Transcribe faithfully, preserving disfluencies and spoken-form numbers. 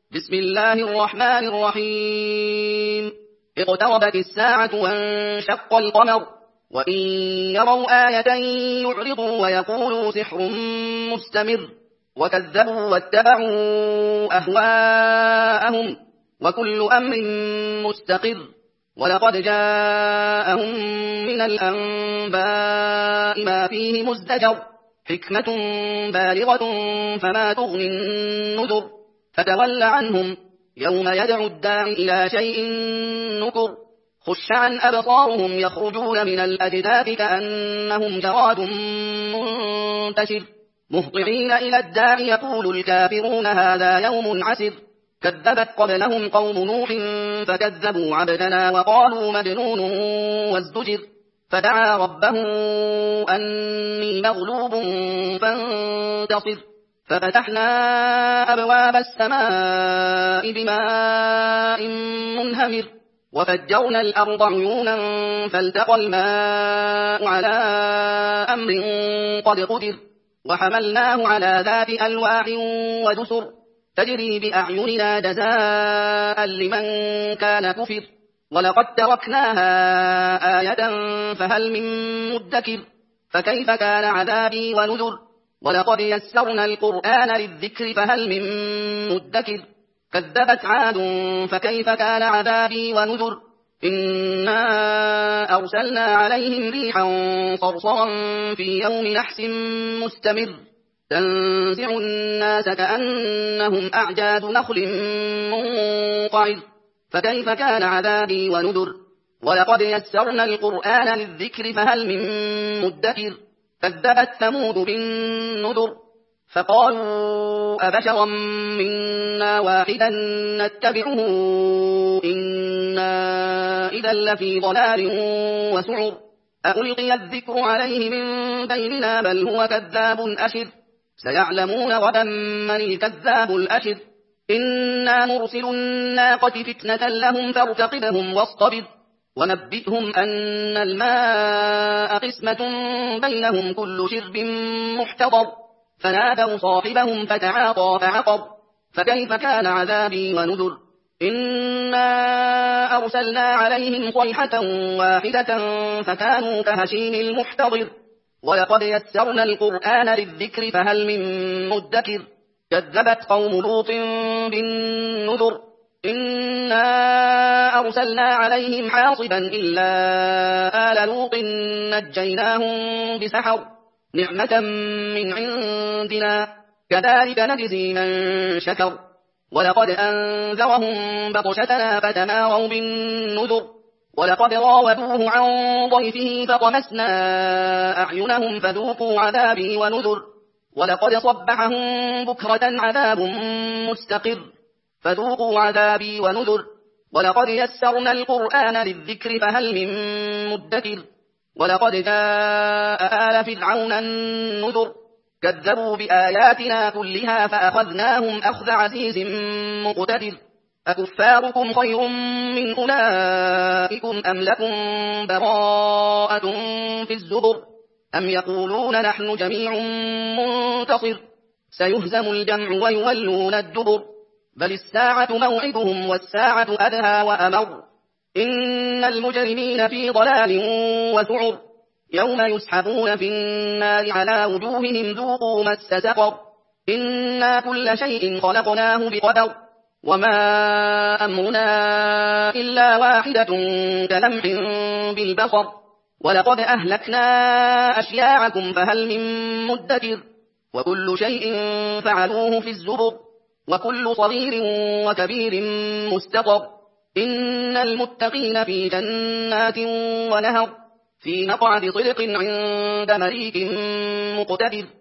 بسم الله الرحمن الرحيم. اقتربت الساعة وانشق القمر وإن يروا آية يعرضوا ويقولوا سحر مستمر وكذبوا واتبعوا أهواءهم وكل أمر مستقر ولقد جاءهم من الأنباء ما فيه مزدجر حكمة بالغة فما تغني النذر فتول عنهم يوم يدعو الداعي إلى شيء نكر خش عن أبصارهم يخرجون من الأجداث كأنهم جراد منتشر مهطعين إلى الداعي يقول الكافرون هذا يوم عسر كذبت قبلهم قوم نوح فكذبوا عبدنا وقالوا مجنون وازدجر فدعا ربه أني مغلوب فانتصر ففتحنا أبواب السماء بماء منهمر وفجرنا الأرض عيونا فالتقى الماء على أمر قد قدر وحملناه على ذات ألواح ودسر تجري بأعيننا جزاء لمن كان كفر ولقد تركناها آية فهل من مدكر فكيف كان عذابي ونذر ولقد يسرنا القرآن للذكر فهل من مدكر كذبت عاد فكيف كان عذابي ونذر إنا أرسلنا عليهم ريحا صرصرا في يوم نحس مستمر تنزع الناس كأنهم أعجاز نخل منقعر فكيف كان عذابي ونذر ولقد يسرنا القرآن للذكر فهل من مدكر كذبت ثمود بالنذر فقالوا أبشرا منا واحدا نتبعه إنا إذا لفي ضلال وسعر ألقي الذكر عليه من بيننا بل هو كذاب أشر سيعلمون غدا من الكذاب الأشر إنا مرسل الناقة فتنة لهم فارتقبهم واصطبر ونبئهم أن الماء قسمة بينهم كل شرب محتضر فنادوا صاحبهم فتعاطى فعقر فكيف كان عذابي ونذر إنا أرسلنا عليهم صيحة واحدة فكانوا كهشيم المحتضر ولقد يسرنا القرآن للذكر فهل من مدكر كذبت قوم لوط بالنذر إنا أرسلنا عليهم حاصبا إلا آل لوط نجيناهم بسحر نعمة من عندنا كذلك نجزي من شكر ولقد أنذرهم بطشتنا فتماروا بالنذر ولقد راودوه عن ضيفه فطمسنا أعينهم فذوقوا عذابي ونذر ولقد صبحهم بكرة عذاب مستقر فذوقوا عذابي ونذر ولقد يسرنا القرآن للذكر فهل من مدكر ولقد جاء آل فرعون النذر كذبوا بآياتنا كلها فأخذناهم أخذ عزيز مقتدر أكفاركم خير من أولئكم أم لكم براءة في الزبر أم يقولون نحن جميع منتصر سيهزم الجمع ويولون الدبر بل الساعة موعدهم والساعة أدهى وأمر إن المجرمين في ضلال وسعر يوم يسحبون في النار على وجوههم ذوقوا مس سقر إنا كل شيء خلقناه بقدر وما أمرنا إلا واحدة كلمح بالبصر ولقد أهلكنا أشياعكم فهل من مدكر وكل شيء فعلوه في الزبر وكل صغير وكبير مستقر إن المتقين في جنات ونهر في مقعد صدق عند مليك مقتدر